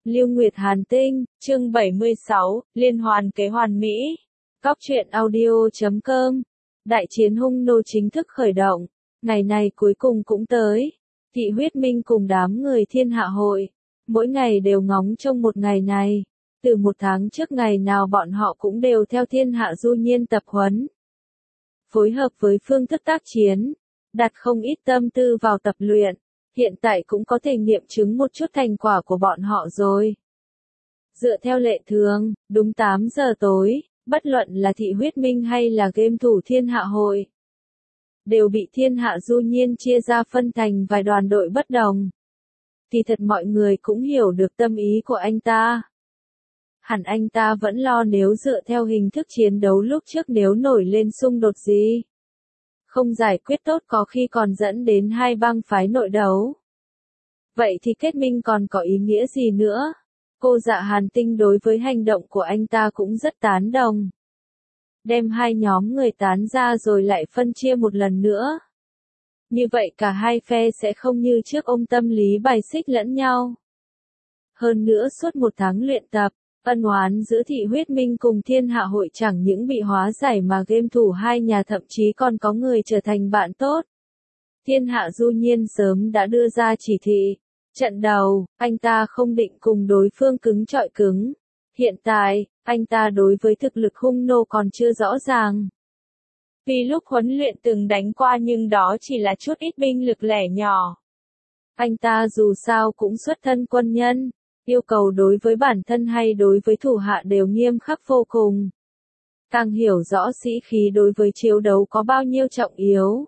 Lưu Nguyệt Hàn Tinh, chương 76, Liên hoàn kế hoàn mỹ. Cóc truyện audio.com. Đại chiến hung nô chính thức khởi động. Ngày này cuối cùng cũng tới. Thị huyết minh cùng đám người thiên hạ hội. Mỗi ngày đều ngóng trông một ngày này. Từ một tháng trước ngày nào bọn họ cũng đều theo thiên hạ du nhiên tập huấn. Phối hợp với phương thức tác chiến. Đặt không ít tâm tư vào tập luyện. Hiện tại cũng có thể nghiệm chứng một chút thành quả của bọn họ rồi. Dựa theo lệ thường, đúng 8 giờ tối, bất luận là thị huyết minh hay là game thủ thiên hạ hội, đều bị thiên hạ du nhiên chia ra phân thành vài đoàn đội bất đồng. Thì thật mọi người cũng hiểu được tâm ý của anh ta. Hẳn anh ta vẫn lo nếu dựa theo hình thức chiến đấu lúc trước nếu nổi lên xung đột gì, không giải quyết tốt có khi còn dẫn đến hai bang phái nội đấu. Vậy thì kết minh còn có ý nghĩa gì nữa? Cô Dạ Hàn Tinh đối với hành động của anh ta cũng rất tán đồng. Đem hai nhóm người tán ra rồi lại phân chia một lần nữa. Như vậy cả hai phe sẽ không như trước ôm tâm lý bài xích lẫn nhau. Hơn nữa suốt một tháng luyện tập, ân oán giữa thị huyết minh cùng thiên hạ hội chẳng những bị hóa giải mà game thủ hai nhà thậm chí còn có người trở thành bạn tốt. Thiên hạ du nhiên sớm đã đưa ra chỉ thị. Trận đầu, anh ta không định cùng đối phương cứng chọi cứng. Hiện tại, anh ta đối với thực lực hung nô còn chưa rõ ràng. Vì lúc huấn luyện từng đánh qua nhưng đó chỉ là chút ít binh lực lẻ nhỏ. Anh ta dù sao cũng xuất thân quân nhân, yêu cầu đối với bản thân hay đối với thủ hạ đều nghiêm khắc vô cùng. Càng hiểu rõ sĩ khí đối với chiến đấu có bao nhiêu trọng yếu.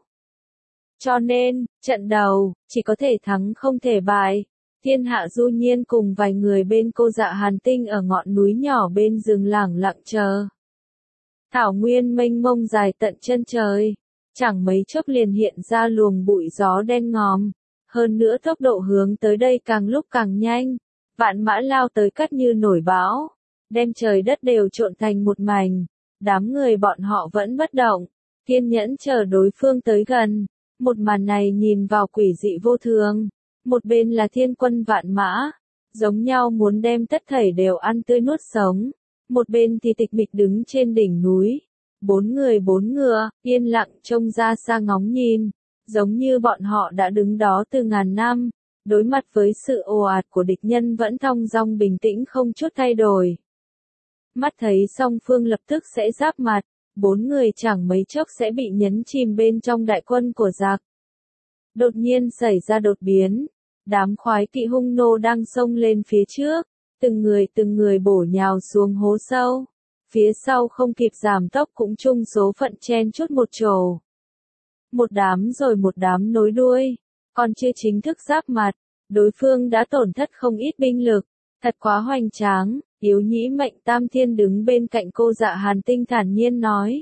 Cho nên, trận đầu, chỉ có thể thắng không thể bại. Thiên hạ du nhiên cùng vài người bên cô Dạ Hàn Tinh ở ngọn núi nhỏ bên rừng lẳng lặng chờ. Thảo nguyên mênh mông dài tận chân trời. Chẳng mấy chốc liền hiện ra luồng bụi gió đen ngòm. Hơn nữa tốc độ hướng tới đây càng lúc càng nhanh. Vạn mã lao tới cắt như nổi bão. Đem trời đất đều trộn thành một mảnh. Đám người bọn họ vẫn bất động. Kiên nhẫn chờ đối phương tới gần. Một màn này nhìn vào quỷ dị vô thường. Một bên là thiên quân vạn mã, giống nhau muốn đem tất thảy đều ăn tươi nuốt sống. Một bên thì tịch mịch đứng trên đỉnh núi. Bốn người bốn ngựa, yên lặng trông ra xa ngóng nhìn. Giống như bọn họ đã đứng đó từ ngàn năm. Đối mặt với sự ồ ạt của địch nhân vẫn thong dong bình tĩnh không chút thay đổi. Mắt thấy song phương lập tức sẽ giáp mặt. Bốn người chẳng mấy chốc sẽ bị nhấn chìm bên trong đại quân của giặc. Đột nhiên xảy ra đột biến. Đám khoái kỵ hung nô đang xông lên phía trước. Từng người bổ nhào xuống hố sâu. Phía sau không kịp giảm tốc cũng chung số phận chen chút một chỗ. Một đám rồi một đám nối đuôi. Còn chưa chính thức giáp mặt. Đối phương đã tổn thất không ít binh lực. Thật quá hoành tráng. Yếu nhĩ mệnh Tam Thiên đứng bên cạnh cô Dạ Hàn Tinh thản nhiên nói.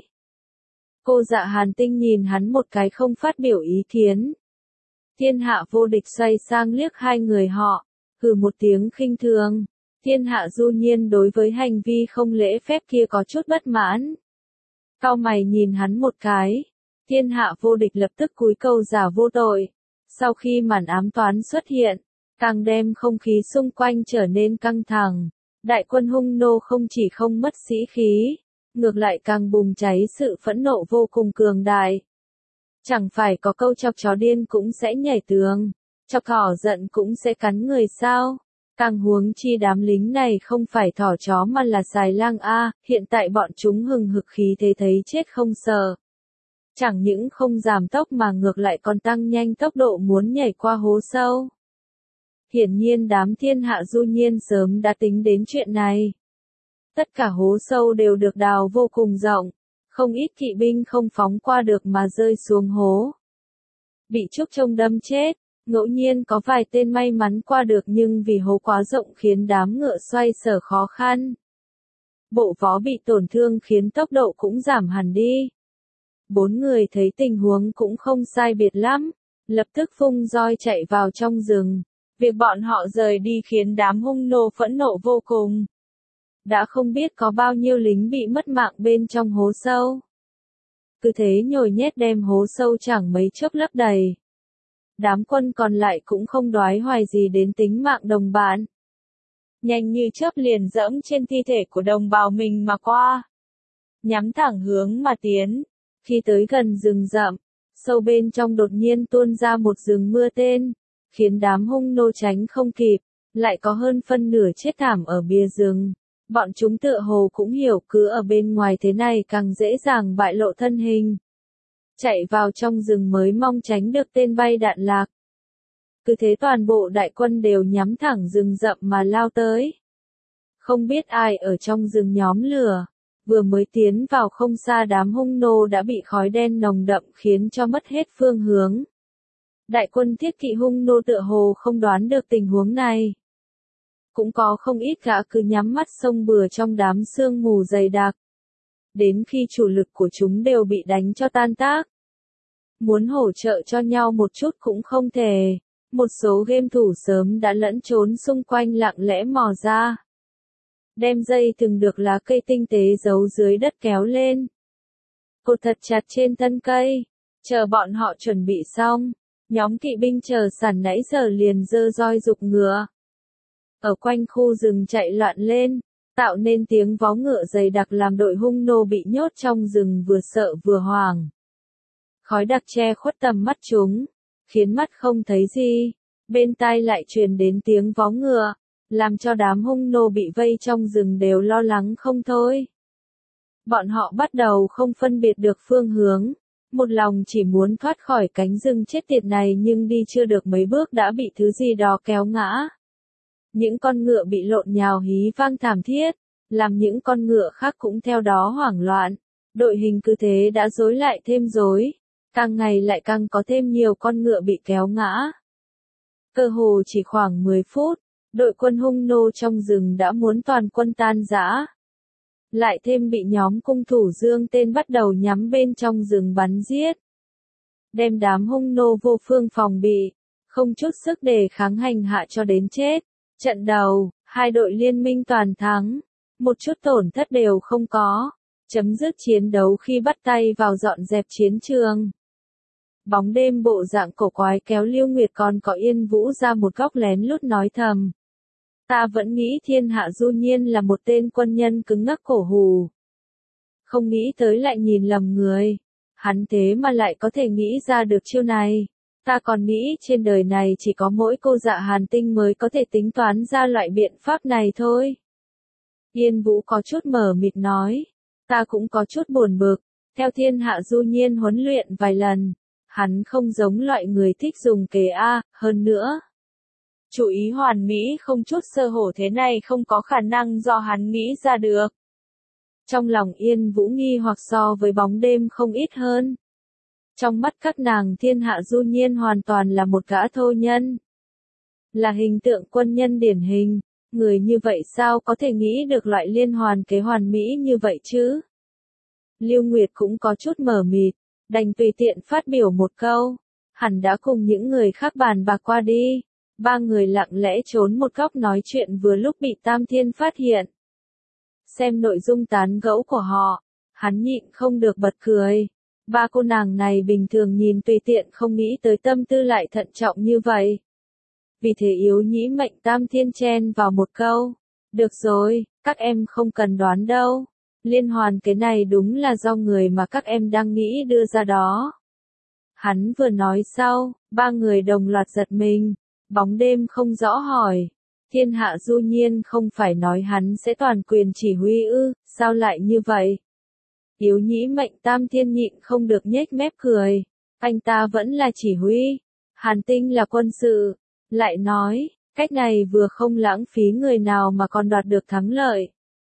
Cô Dạ Hàn Tinh nhìn hắn một cái không phát biểu ý kiến. Thiên hạ vô địch xoay sang liếc hai người họ, hừ một tiếng khinh thường. Thiên hạ du nhiên đối với hành vi không lễ phép kia có chút bất mãn. Cau mày nhìn hắn một cái. Thiên hạ vô địch lập tức cúi câu giả vô tội. Sau khi màn ám toán xuất hiện, càng đem không khí xung quanh trở nên căng thẳng. Đại quân hung nô không chỉ không mất sĩ khí, ngược lại càng bùng cháy sự phẫn nộ vô cùng cường đại. Chẳng phải có câu chọc chó điên cũng sẽ nhảy tường, chọc thỏ giận cũng sẽ cắn người sao? Càng huống chi đám lính này không phải thỏ chó mà là xài lang a, hiện tại bọn chúng hừng hực khí thế thấy chết không sợ. Chẳng những không giảm tốc mà ngược lại còn tăng nhanh tốc độ muốn nhảy qua hố sâu. Hiển nhiên đám thiên hạ du nhiên sớm đã tính đến chuyện này. Tất cả hố sâu đều được đào vô cùng rộng. Không ít kỵ binh không phóng qua được mà rơi xuống hố. Bị trúc trông đâm chết, ngẫu nhiên có vài tên may mắn qua được nhưng vì hố quá rộng khiến đám ngựa xoay sở khó khăn. Bộ vó bị tổn thương khiến tốc độ cũng giảm hẳn đi. Bốn người thấy tình huống cũng không sai biệt lắm, lập tức phung roi chạy vào trong rừng. Việc bọn họ rời đi khiến đám hung nô phẫn nộ vô cùng. Đã không biết có bao nhiêu lính bị mất mạng bên trong hố sâu. Cứ thế nhồi nhét đem hố sâu chẳng mấy chốc lấp đầy. Đám quân còn lại cũng không đoái hoài gì đến tính mạng đồng bạn. nhanh như chớp liền dẫm trên thi thể của đồng bào mình mà qua. Nhắm thẳng hướng mà tiến. Khi tới gần rừng rậm, sâu bên trong đột nhiên tuôn ra một rừng mưa tên, khiến đám hung nô tránh không kịp, lại có hơn phân nửa chết thảm ở bìa rừng. Bọn chúng tựa hồ cũng hiểu cứ ở bên ngoài thế này càng dễ dàng bại lộ thân hình. Chạy vào trong rừng mới mong tránh được tên bay đạn lạc. Cứ thế toàn bộ đại quân đều nhắm thẳng rừng rậm mà lao tới. Không biết ai ở trong rừng nhóm lửa, vừa mới tiến vào không xa đám hung nô đã bị khói đen nồng đậm khiến cho mất hết phương hướng. Đại quân thiết kỵ hung nô tựa hồ không đoán được tình huống này. Cũng có không ít gã cứ nhắm mắt xông bừa trong đám sương mù dày đặc. Đến khi chủ lực của chúng đều bị đánh cho tan tác. Muốn hỗ trợ cho nhau một chút cũng không thể. Một số game thủ sớm đã lẫn trốn xung quanh lặng lẽ mò ra. Đem dây thừng được lá cây tinh tế giấu dưới đất kéo lên. Cột thật chặt trên thân cây. Chờ bọn họ chuẩn bị xong. Nhóm kỵ binh chờ sẵn nãy giờ liền giơ roi giục ngựa. Ở quanh khu rừng chạy loạn lên, tạo nên tiếng vó ngựa dày đặc làm đội hung nô bị nhốt trong rừng vừa sợ vừa hoảng. Khói đặc che khuất tầm mắt chúng, khiến mắt không thấy gì, bên tai lại truyền đến tiếng vó ngựa, làm cho đám hung nô bị vây trong rừng đều lo lắng không thôi. Bọn họ bắt đầu không phân biệt được phương hướng, một lòng chỉ muốn thoát khỏi cánh rừng chết tiệt này nhưng đi chưa được mấy bước đã bị thứ gì đó kéo ngã. Những con ngựa bị lộn nhào hí vang thảm thiết, làm những con ngựa khác cũng theo đó hoảng loạn. Đội hình cứ thế đã rối lại thêm rối, càng ngày lại càng có thêm nhiều con ngựa bị kéo ngã. Cơ hồ chỉ khoảng 10 phút, đội quân hung nô trong rừng đã muốn toàn quân tan rã. Lại thêm bị nhóm cung thủ dương tên bắt đầu nhắm bên trong rừng bắn giết. Đem đám hung nô vô phương phòng bị, không chút sức để kháng hành hạ cho đến chết. Trận đầu, hai đội liên minh toàn thắng, một chút tổn thất đều không có, chấm dứt chiến đấu khi bắt tay vào dọn dẹp chiến trường. Bóng đêm bộ dạng cổ quái kéo Lưu Nguyệt còn có Yên Vũ ra một góc lén lút nói thầm. Ta vẫn nghĩ Thiên Hạ Du Nhiên là một tên quân nhân cứng ngắc cổ hù. Không nghĩ tới lại nhìn lầm người, hắn thế mà lại có thể nghĩ ra được chiêu này. Ta còn nghĩ trên đời này chỉ có mỗi cô Dạ Hàn Tinh mới có thể tính toán ra loại biện pháp này thôi. Yên Vũ có chút mờ mịt nói. Ta cũng có chút buồn bực. Theo Thiên Hạ Du Nhiên huấn luyện vài lần. Hắn không giống loại người thích dùng kế A, hơn nữa. Chủ ý hoàn mỹ không chút sơ hổ thế này không có khả năng do hắn nghĩ ra được. Trong lòng Yên Vũ nghi hoặc so với bóng đêm không ít hơn. Trong mắt các nàng Thiên Hạ Du Nhiên hoàn toàn là một gã thô nhân. Là hình tượng quân nhân điển hình, người như vậy sao có thể nghĩ được loại liên hoàn kế hoàn mỹ như vậy chứ? Lưu Nguyệt cũng có chút mờ mịt, đành tùy tiện phát biểu một câu, hẳn đã cùng những người khác bàn bạc qua đi. Ba người lặng lẽ trốn một góc nói chuyện vừa lúc bị Tam Thiên phát hiện. Xem nội dung tán gẫu của họ, hắn nhịn không được bật cười. Ba cô nàng này bình thường nhìn tùy tiện không nghĩ tới tâm tư lại thận trọng như vậy. Vì thế yếu nhĩ mệnh Tam Thiên chen vào một câu. Được rồi, các em không cần đoán đâu. Liên hoàn cái này đúng là do người mà các em đang nghĩ đưa ra đó. Hắn vừa nói sau, ba người đồng loạt giật mình. Bóng đêm không rõ hỏi. Thiên Hạ Du Nhiên không phải nói hắn sẽ toàn quyền chỉ huy ư, sao lại như vậy? Yếu nhĩ mệnh Tam Thiên nhịn không được nhếch mép cười. Anh ta vẫn là chỉ huy. Hàn Tinh là quân sự. Lại nói, cách này vừa không lãng phí người nào mà còn đoạt được thắng lợi.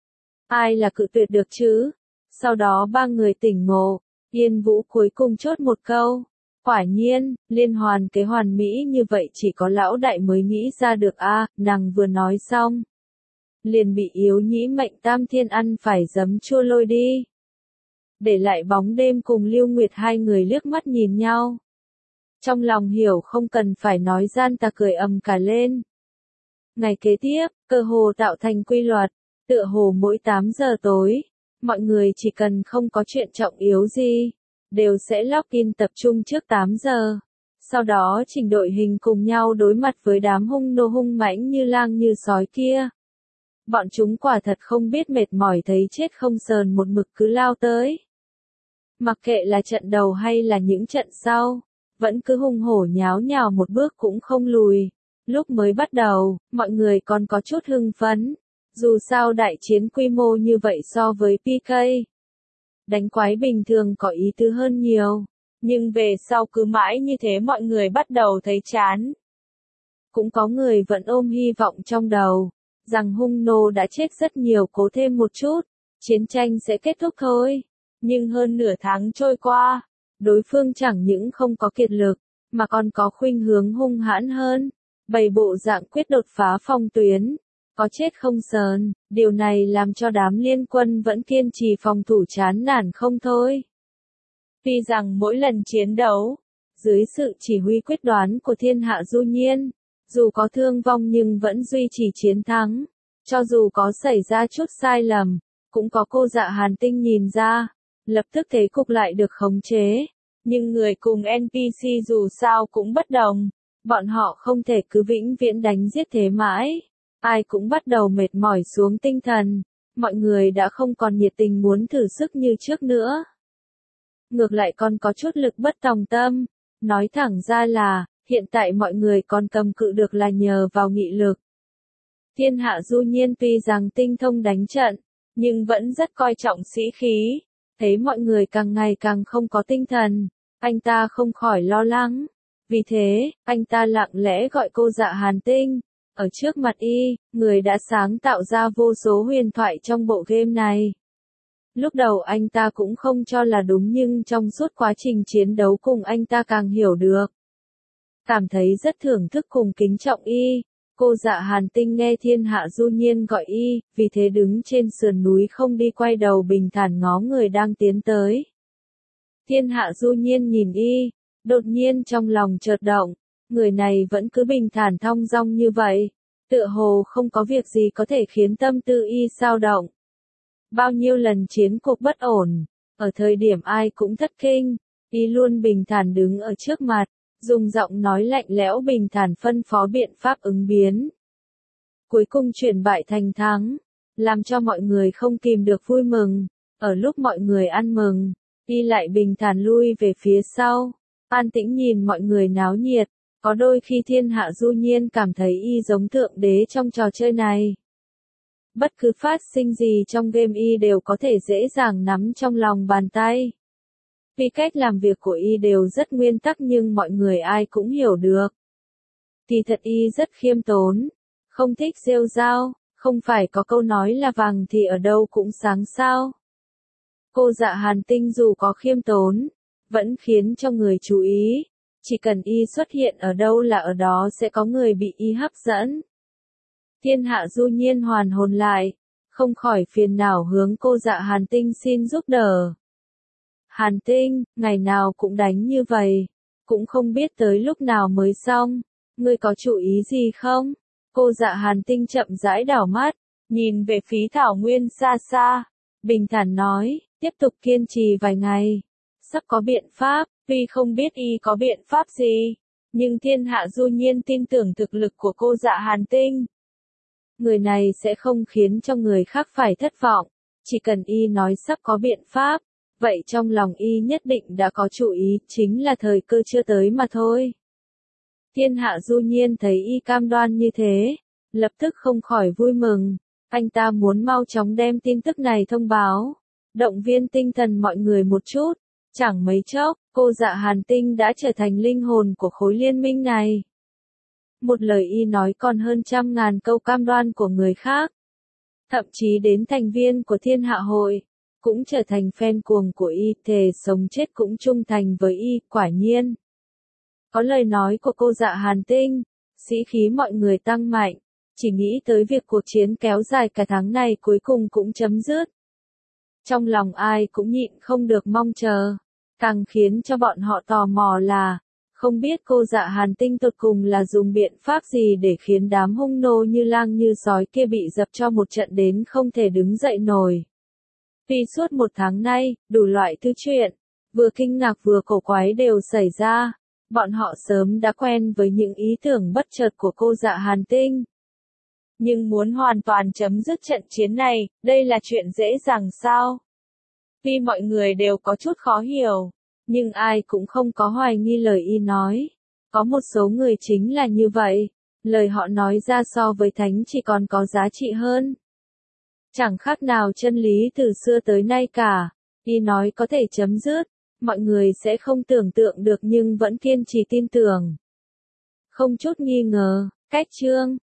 Ai là cự tuyệt được chứ? Sau đó ba người tỉnh ngộ. Yên Vũ cuối cùng chốt một câu. Quả nhiên, liên hoàn kế hoàn mỹ như vậy chỉ có lão đại mới nghĩ ra được a. Nàng vừa nói xong. Liền bị yếu nhĩ mệnh Tam Thiên ăn phải giấm chua lôi đi. Để lại bóng đêm cùng Lưu Nguyệt hai người liếc mắt nhìn nhau. Trong lòng hiểu không cần phải nói gian ta cười ầm cả lên. Ngày kế tiếp, cơ hồ tạo thành quy luật, tựa hồ mỗi 8 giờ tối, mọi người chỉ cần không có chuyện trọng yếu gì, đều sẽ login tập trung trước 8 giờ. Sau đó chỉnh đội hình cùng nhau đối mặt với đám hung nô hung mãnh như lang như sói kia. Bọn chúng quả thật không biết mệt mỏi thấy chết không sờn một mực cứ lao tới. Mặc kệ là trận đầu hay là những trận sau, vẫn cứ hung hổ nháo nhào một bước cũng không lùi. Lúc mới bắt đầu, mọi người còn có chút hưng phấn. Dù sao đại chiến quy mô như vậy so với PK, đánh quái bình thường có ý tứ hơn nhiều. Nhưng về sau cứ mãi như thế mọi người bắt đầu thấy chán. Cũng có người vẫn ôm hy vọng trong đầu, rằng hung nô đã chết rất nhiều, cố thêm một chút, chiến tranh sẽ kết thúc thôi. Nhưng hơn nửa tháng trôi qua, đối phương chẳng những không có kiệt lực, mà còn có khuynh hướng hung hãn hơn, bày bộ dạng quyết đột phá phong tuyến, có chết không sờn. Điều này làm cho đám liên quân vẫn kiên trì phòng thủ chán nản không thôi. Tuy rằng mỗi lần chiến đấu, dưới sự chỉ huy quyết đoán của Thiên Hạ Du Nhiên, dù có thương vong nhưng vẫn duy trì chiến thắng. Cho dù có xảy ra chút sai lầm, cũng có cô Dạ Hàn Tinh nhìn ra, lập tức thế cục lại được khống chế. Nhưng người cùng NPC dù sao cũng bất đồng, bọn họ không thể cứ vĩnh viễn đánh giết thế mãi. Ai cũng bắt đầu mệt mỏi xuống tinh thần, mọi người đã không còn nhiệt tình muốn thử sức như trước nữa. Ngược lại còn có chút lực bất tòng tâm, nói thẳng ra là, hiện tại mọi người còn cầm cự được là nhờ vào nghị lực. Thiên Hạ Du Nhiên tuy rằng tinh thông đánh trận, nhưng vẫn rất coi trọng sĩ khí, thấy mọi người càng ngày càng không có tinh thần, anh ta không khỏi lo lắng. Vì thế, anh ta lặng lẽ gọi cô Dạ Hàn Tinh, ở trước mặt y, người đã sáng tạo ra vô số huyền thoại trong bộ game này. Lúc đầu anh ta cũng không cho là đúng nhưng trong suốt quá trình chiến đấu cùng anh ta càng hiểu được. Cảm thấy rất thưởng thức cùng kính trọng y. Cô Dạ Hàn Tinh nghe Thiên Hạ Du Nhiên gọi y, vì thế đứng trên sườn núi không đi, quay đầu bình thản ngó người đang tiến tới. Thiên Hạ Du Nhiên nhìn y, đột nhiên trong lòng chợt động, người này vẫn cứ bình thản thong dong như vậy, tựa hồ không có việc gì có thể khiến tâm tư y xao động. Bao nhiêu lần chiến cuộc bất ổn, ở thời điểm ai cũng thất kinh, y luôn bình thản đứng ở trước mặt, dùng giọng nói lạnh lẽo bình thản phân phó biện pháp ứng biến. Cuối cùng chuyển bại thành thắng, làm cho mọi người không kìm được vui mừng. Ở lúc mọi người ăn mừng, y lại bình thản lui về phía sau, an tĩnh nhìn mọi người náo nhiệt. Có đôi khi Thiên Hạ Du Nhiên cảm thấy y giống thượng đế trong trò chơi này. Bất cứ phát sinh gì trong game y đều có thể dễ dàng nắm trong lòng bàn tay. Vì cách làm việc của y đều rất nguyên tắc nhưng mọi người ai cũng hiểu được. Thì thật y rất khiêm tốn, không thích rêu rao, không phải có câu nói là vàng thì ở đâu cũng sáng sao. Cô Dạ Hàn Tinh dù có khiêm tốn, vẫn khiến cho người chú ý. Chỉ cần y xuất hiện ở đâu là ở đó sẽ có người bị y hấp dẫn. Thiên Hạ Du Nhiên hoàn hồn lại, không khỏi phiền não hướng cô Dạ Hàn Tinh xin giúp đỡ. Hàn Tinh, ngày nào cũng đánh như vậy, cũng không biết tới lúc nào mới xong, ngươi có chủ ý gì không? Cô Dạ Hàn Tinh chậm rãi đảo mắt, nhìn về phía thảo nguyên xa xa, bình thản nói, tiếp tục kiên trì vài ngày, sắp có biện pháp. Tuy không biết y có biện pháp gì, nhưng Thiên Hạ Du Nhiên tin tưởng thực lực của cô Dạ Hàn Tinh. Người này sẽ không khiến cho người khác phải thất vọng, chỉ cần y nói sắp có biện pháp, vậy trong lòng y nhất định đã có chủ ý, chính là thời cơ chưa tới mà thôi. Thiên Hạ Du Nhiên thấy y cam đoan như thế, lập tức không khỏi vui mừng, anh ta muốn mau chóng đem tin tức này thông báo, động viên tinh thần mọi người một chút. Chẳng mấy chốc, cô Dạ Hàn Tinh đã trở thành linh hồn của khối liên minh này. Một lời y nói còn hơn 100.000 câu cam đoan của người khác. Thậm chí đến thành viên của Thiên Hạ Hội, cũng trở thành fan cuồng của y, thề sống chết cũng trung thành với y, quả nhiên. Có lời nói của cô Dạ Hàn Tinh, sĩ khí mọi người tăng mạnh, chỉ nghĩ tới việc cuộc chiến kéo dài cả tháng này cuối cùng cũng chấm dứt. Trong lòng ai cũng nhịn không được mong chờ, càng khiến cho bọn họ tò mò là, không biết cô Dạ Hàn Tinh tột cùng là dùng biện pháp gì để khiến đám hung nô như lang như sói kia bị dập cho một trận đến không thể đứng dậy nổi. Vì suốt một tháng nay, đủ loại thứ chuyện, vừa kinh ngạc vừa cổ quái đều xảy ra, bọn họ sớm đã quen với những ý tưởng bất chợt của cô Dạ Hàn Tinh. Nhưng muốn hoàn toàn chấm dứt trận chiến này, đây là chuyện dễ dàng sao? Tuy mọi người đều có chút khó hiểu, nhưng ai cũng không có hoài nghi lời y nói. Có một số người chính là như vậy, lời họ nói ra so với thánh chỉ còn có giá trị hơn. Chẳng khác nào chân lý từ xưa tới nay cả, y nói có thể chấm dứt, mọi người sẽ không tưởng tượng được nhưng vẫn kiên trì tin tưởng. Không chút nghi ngờ, cách chương